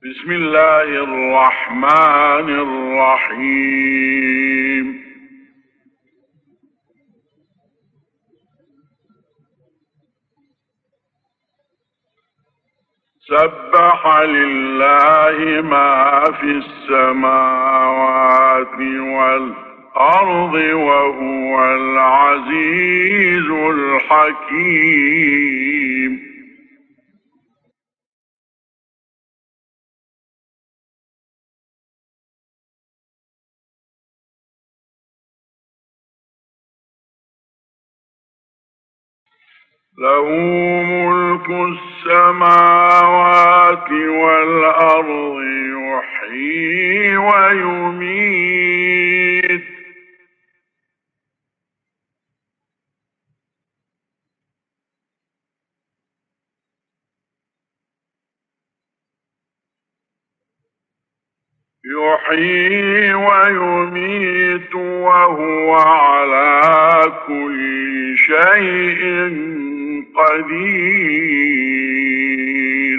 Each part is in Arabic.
بسم الله الرحمن الرحيم. سبح لله ما في السماوات والأرض وهو العزيز الحكيم. له ملك السماوات والأرض يحيي ويميت وهو على كل شيء قدير.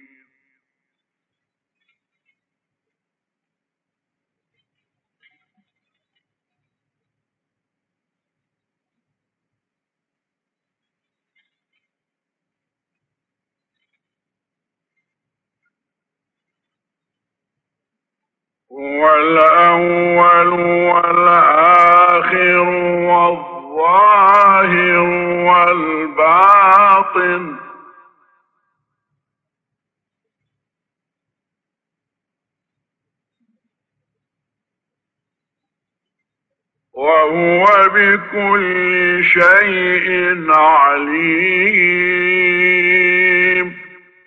هو الأول والآخر والظاهر والباطن وهو بكل شيء عليم.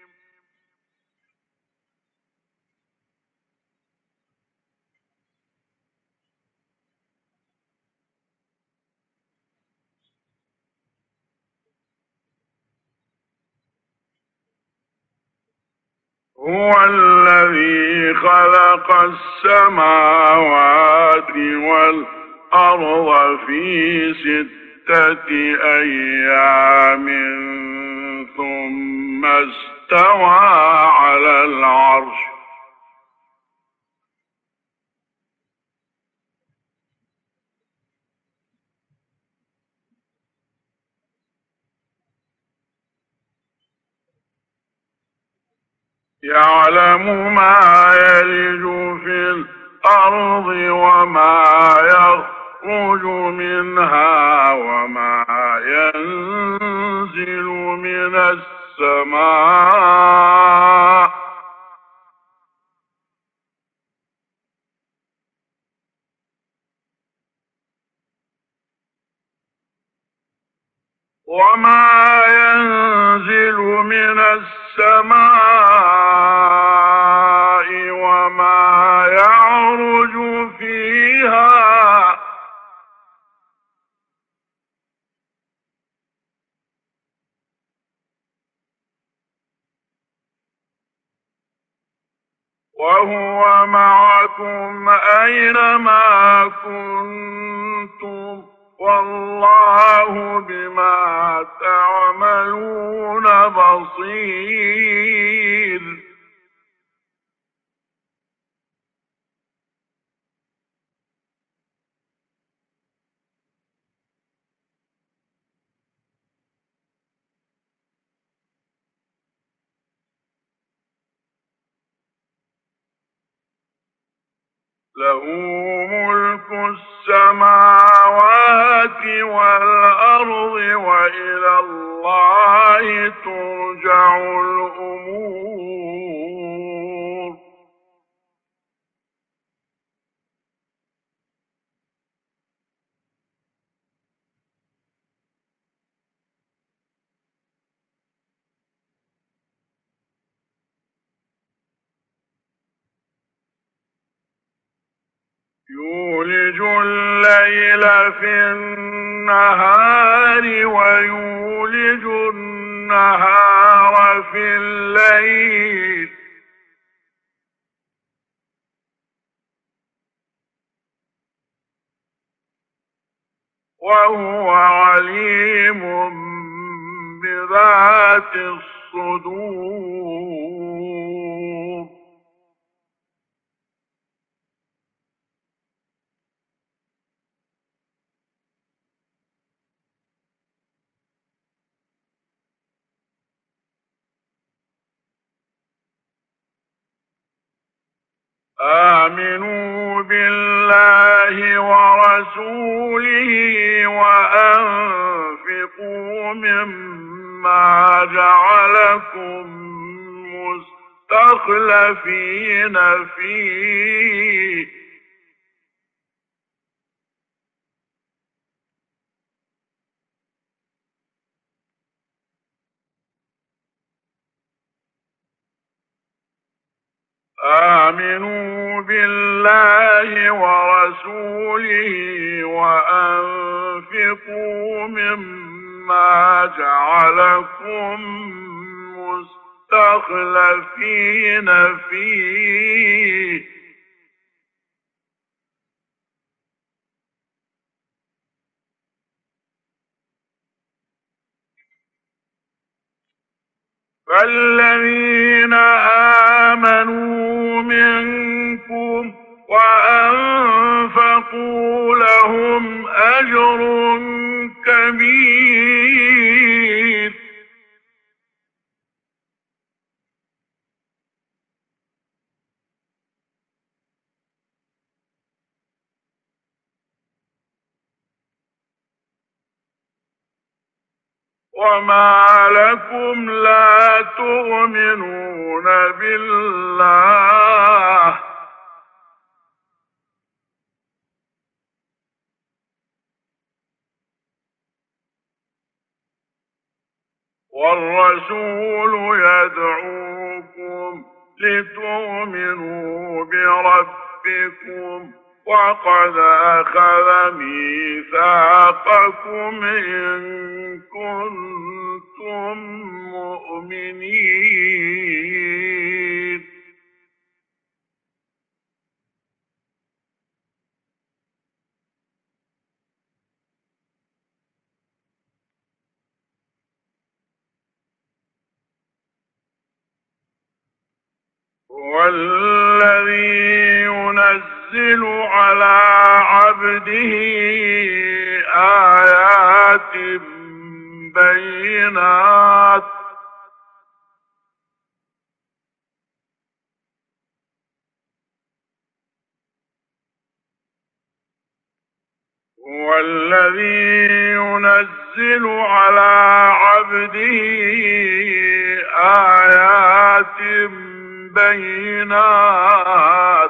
هو الذي خلق السماوات والأرض في 6 أيام ثم استوى على العرش يعلم ما يلج في الأرض وما يخرج منها وما ينزل من السماء وما يعرج فيها وهو معكم أينما كنتم والله بما تعملون بصير. له ملك السماوات والأرض وإلى الله ترجع الأمور. يولج الليل في النهار ويولج النهار في الليل وهو عليم بذات الصدور. آمنوا بالله ورسوله وأنفقوا مما جعلكم مستخلفين فيه آمنوا بالله ورسوله وأنفقوا مما جعلكم مستخلفين فيه فالذين آمنوا منكم وأنفقوا لهم أجر كبير وما لكم لا تؤمنون بالله والرسول يدعوكم لتؤمنوا بربكم وقد أخذ ميثاقكم إن كنتم مؤمنين هو الذي ينزل على عبده آيات بينات هو الذي ينزل على عبده آيات بينات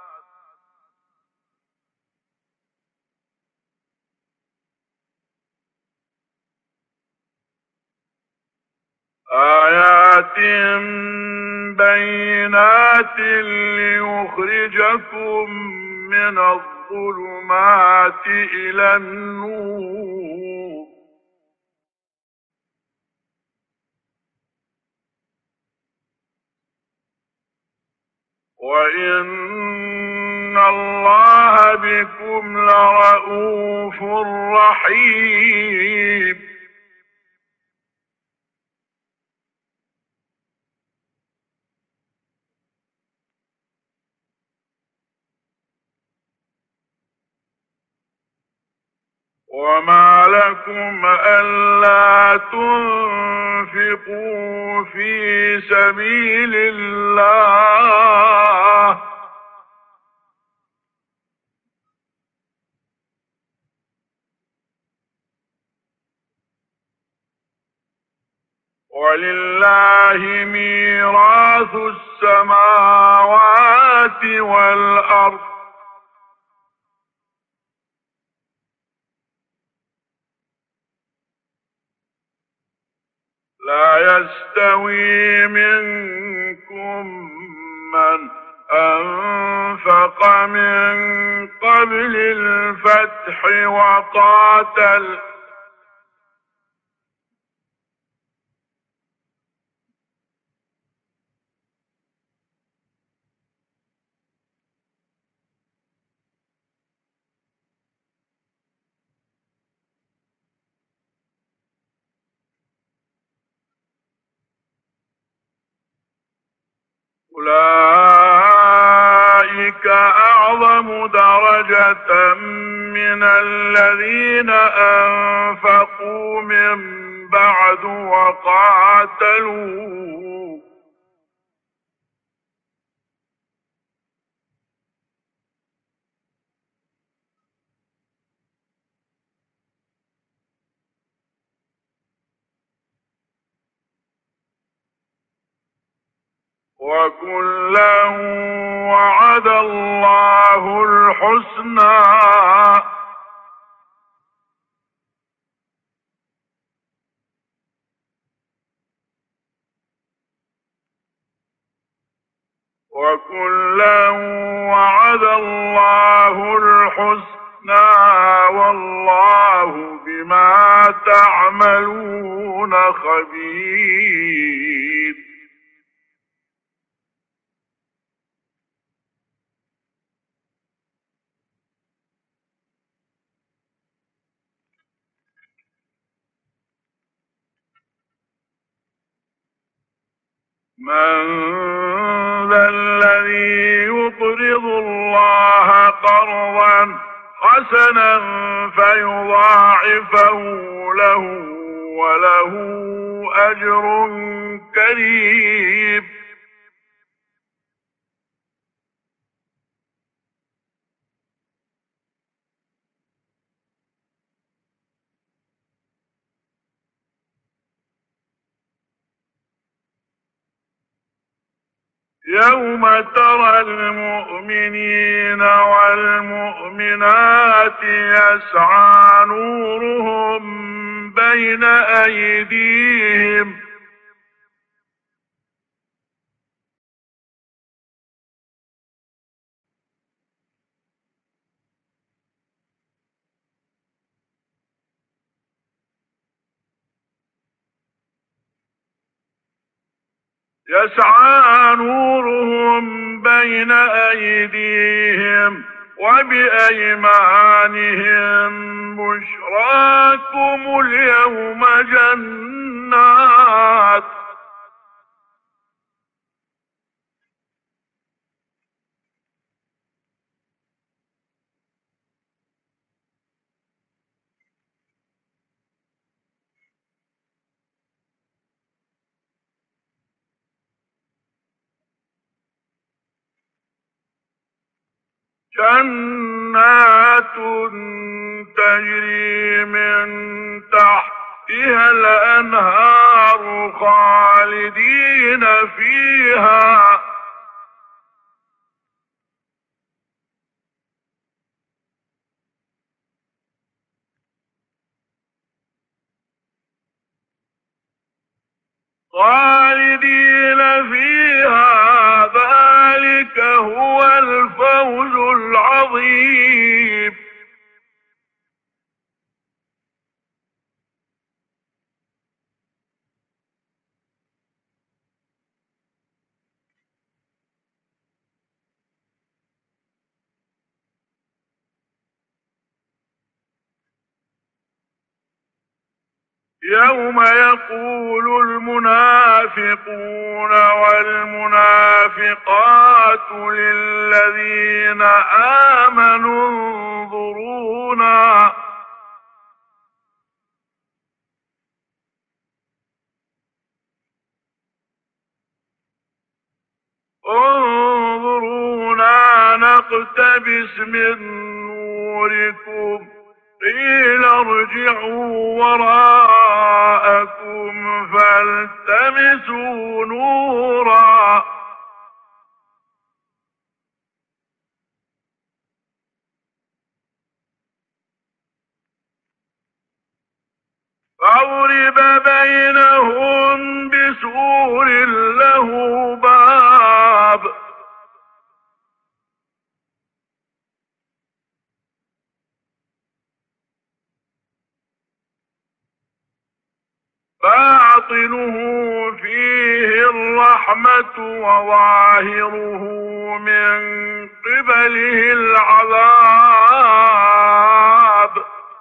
ليخرجكم من الظلمات إلى النور وإن الله بكم لرءوف رحيم وما لكم ألا تنفقوا في سبيل الله ولله ميراث السماوات والأرض لا يستوي منكم من أنفق من قبل الفتح وقاتل أولئك أعظم درجة من الذين أنفقوا من بعد وقاتلوا وكلا وعد الله الحسنى وكلا وعد الله الحسنى والله بما تعملون خبير. من ذا الذي يقرض الله قرضا حسنا فيضاعفه له وله أجر كريم. يوم ترى المؤمنين والمؤمنات يسعى نورهم بين أيديهم بين أيديهم وبأيمانهم بشراكم اليوم جنات تجري من تحتها الأنهار خالدين فيها ذلك هو الفوز العظيم. يوم يقول المنافقون والمنافقات للذين آمنوا انظرونا نقتبس من نوركم قيل ارجعوا وراءكم فالتمسوا نورا فاضرب بينهم بسور له باب باطنه فيه الرحمة وظاهره من قبله العذاب.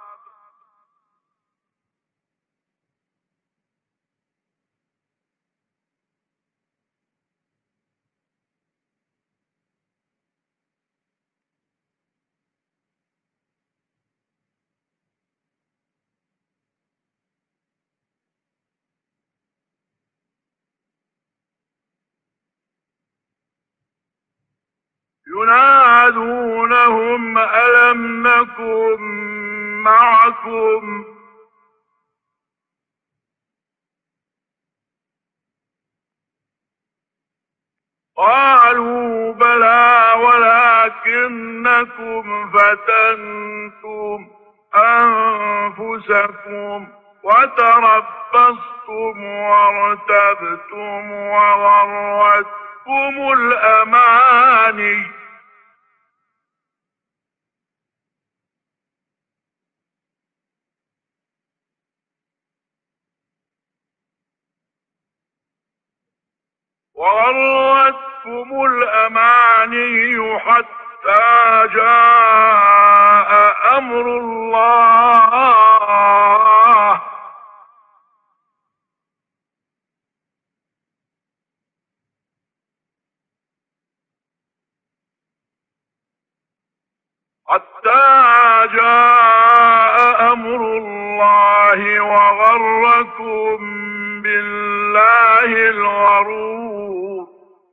ينادونهم ألم نكن معكم قالوا بلى ولكنكم فتنتم أنفسكم وتربصتم وارتبتم وغرتكم الأماني حتى جاء أمر الله وغركم بالله الغرور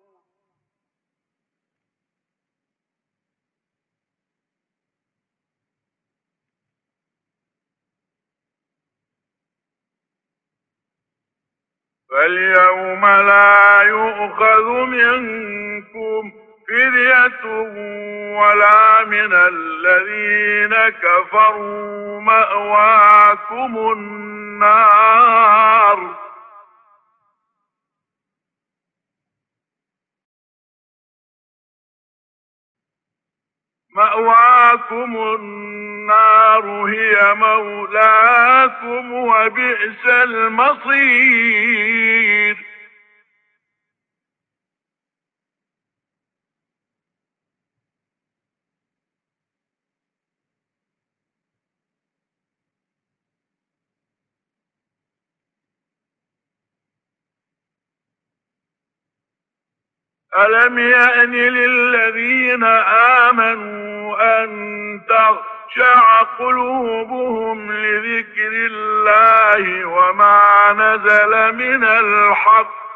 فاليوم لا يؤخذ منكم فدية ولا من الذين كفروا مأواكم النار هي مولاكم وبئس المصير ألم يأن للذين آمنوا أن تخشع قلوبهم لذكر الله وما نزل من الحق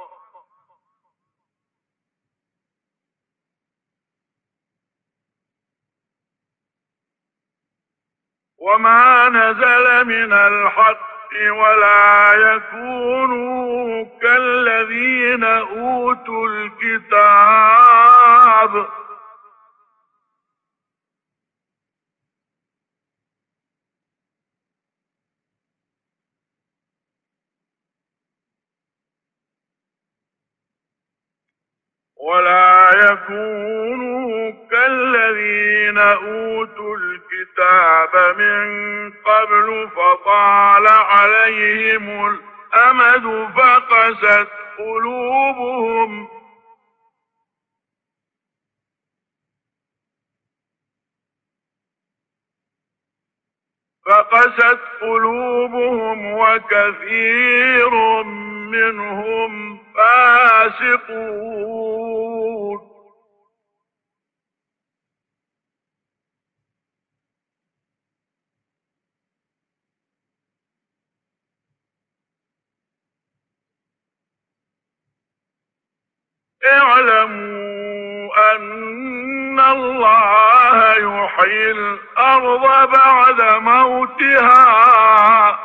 ولا يكونوا كالذين أوتوا الكتاب من قبل فطال عليهم الأمد فقست قلوبهم وكثير منهم فاسقون اعلموا أن الله يحيي الأرض بعد موتها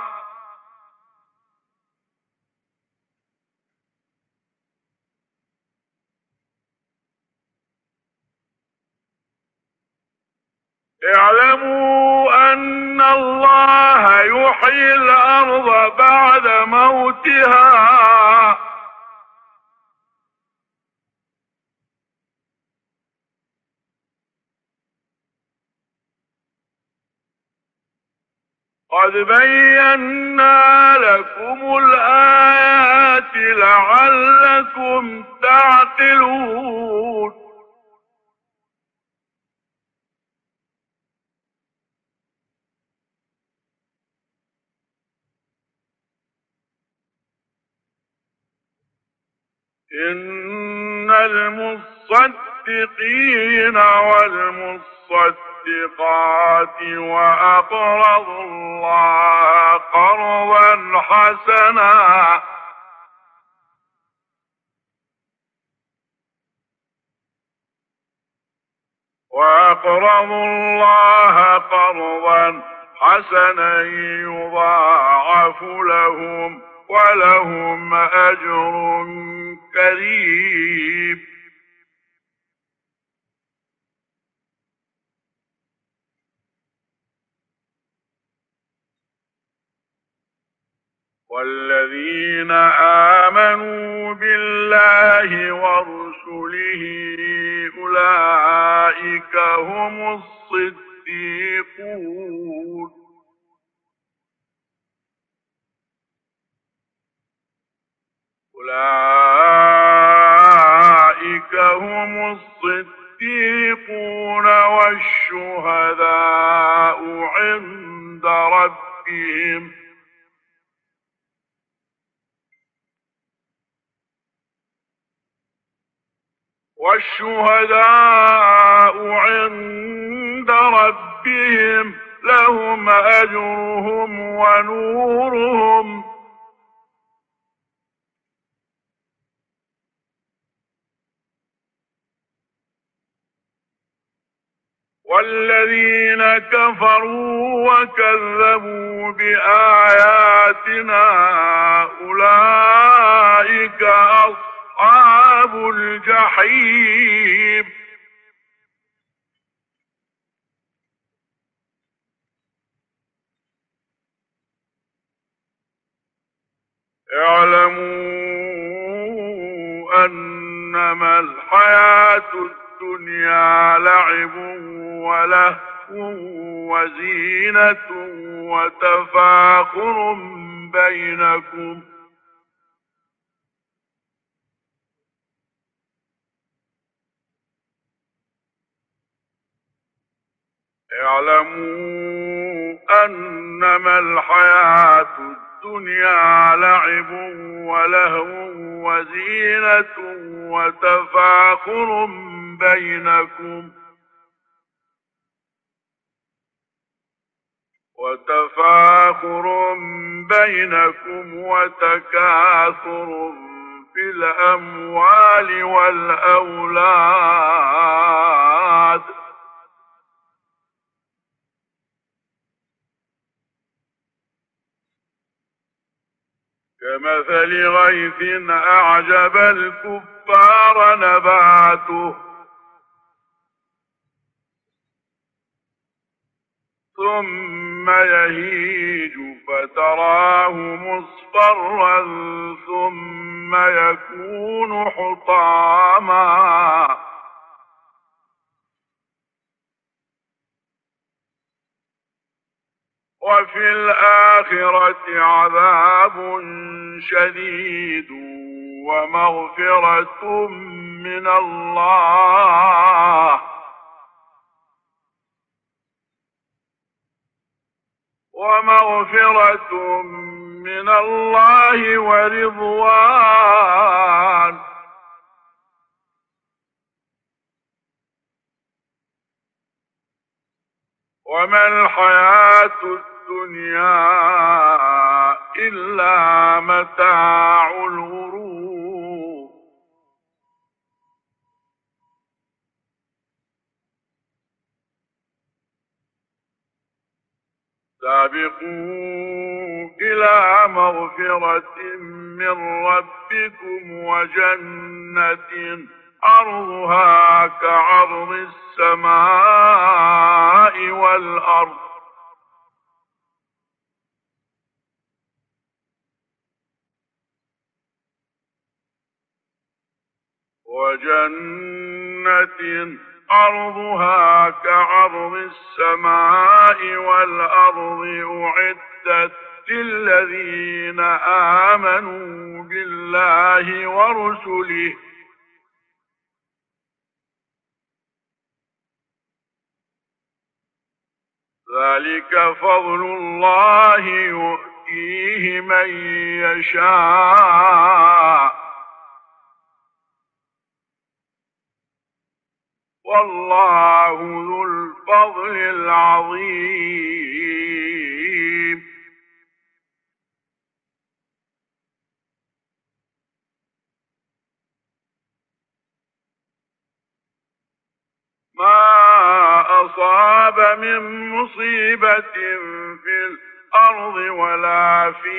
قد بينا لكم الآيات لعلكم تعقلون إن المصدقين والمصدقات وأقرضوا الله قرضا حسنا يضاعف لهم ولهم أجر كريم والذين آمنوا بالله ورسله أولئك هم الصديقون أولئك هم الصديقون والشهداء عند ربهم لهم أجرهم ونورهم والذين كفروا وكذبوا بآياتنا أولئك أصحاب الجحيم اعلموا أنما الحياة الدنيا لعب ولهو وزينة وتفاخر بينكم اعلموا أنما الحياة الدنيا لعب ولهو وزينة وتفاخر بينكم وتكاثر في الأموال والأولاد كمثل غيث أعجب الكفار نباته ثم يهيج فتراه مصفرا ثم يكون حطاما وفي الآخرة عذاب شديد ومغفرة من الله ورضوان وما الحياة الدنيا إلا متاع الغرور سابقوا إلى مغفرة من ربكم وجنة عرضها كعرض السماء والأرض عرضها كعرض السماء والأرض أعدت للذين آمنوا بالله ورسله ذلك فضل الله يؤتيه من يشاء والله ذو الفضل العظيم ما أصاب من مصيبة في الأرض ولا في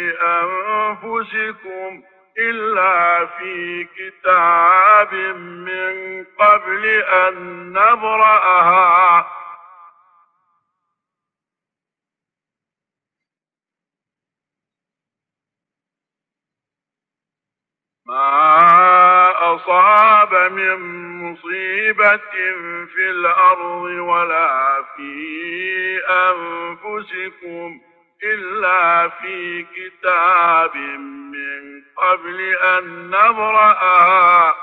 أنفسكم إلا في كتاب من قبل أن نبرأها ما أصاب من مصيبة في الأرض ولا في أنفسكم إلا في كتاب من قبل أن نبرأها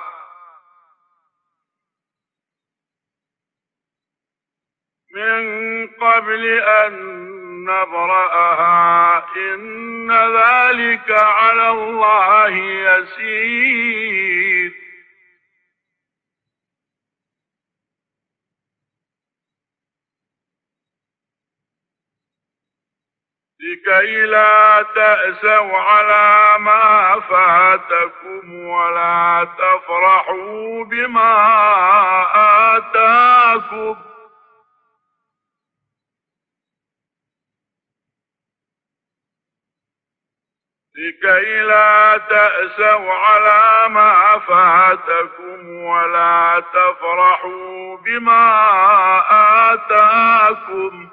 إن ذلك على الله يسير. لكي لا تأسوا على ما فاتكم ولا تفرحوا بما آتاكم لكي لا تأسوا على ما فاتكم ولا تفرحوا بما آتاكم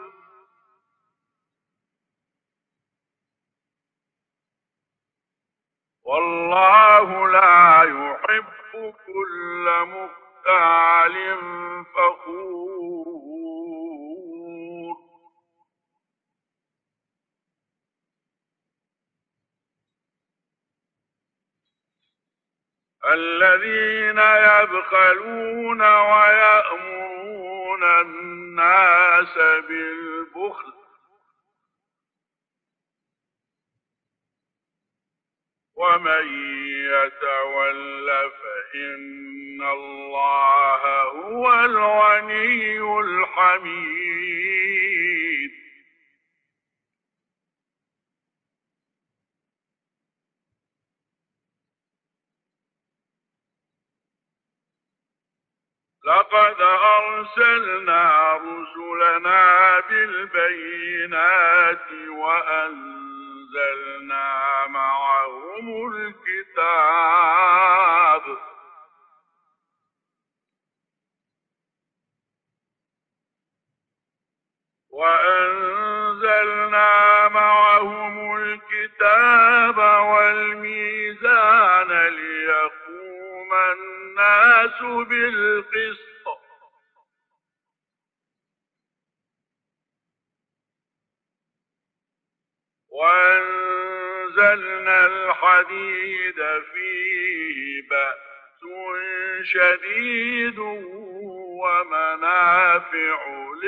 والله لا يحب كل مختال فخور. الذين يبخلون ويأمرون الناس بالبخل ومن يتول فإن الله هو الغني الحميد. لقد أرسلنا رسلنا بالبينات وأنزلنا معهم الكتاب والميزان ليقوم الناس بالقسط وأنزلنا الحديد فيه بأس شديد ومنافع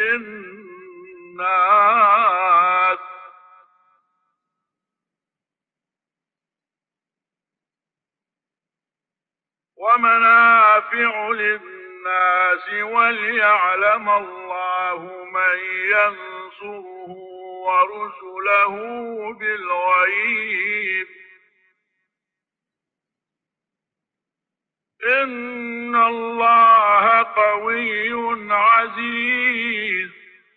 للناس وليعلم الله من ينصره ورسله بالغيب إن الله قوي عزيز.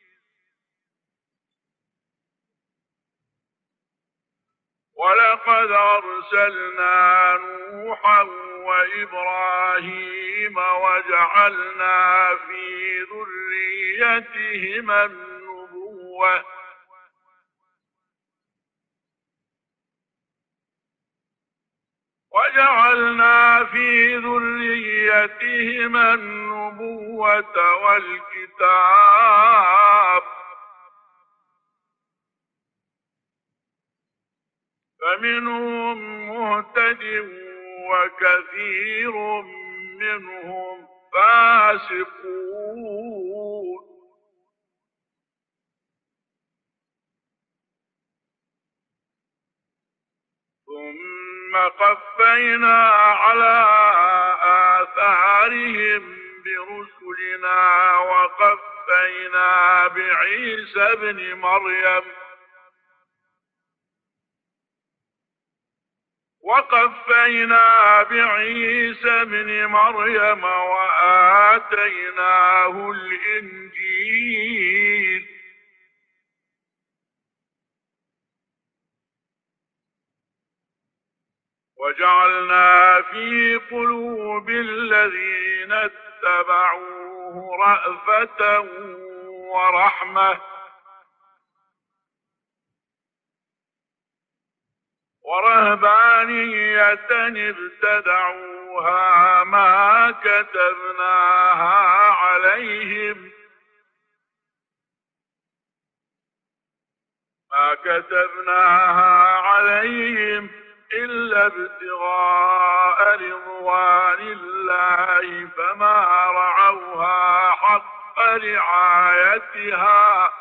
ولقد أرسلنا نوحا وإبراهيم وجعلنا في ذريتهما النبوة والكتاب فمنهم مهتد وكثير منهم فاسقون. ثم قفينا على آثارهم برسلنا وقفينا بعيسى ابن مريم وآتيناه الإنجيل وجعلنا في قلوب الذين اتبعوه رأفة ورحمة ورهبانية ابتدعوها ما كتبناها عليهم إلا ابتغاء رضوان الله فما رعوها حق رعايتها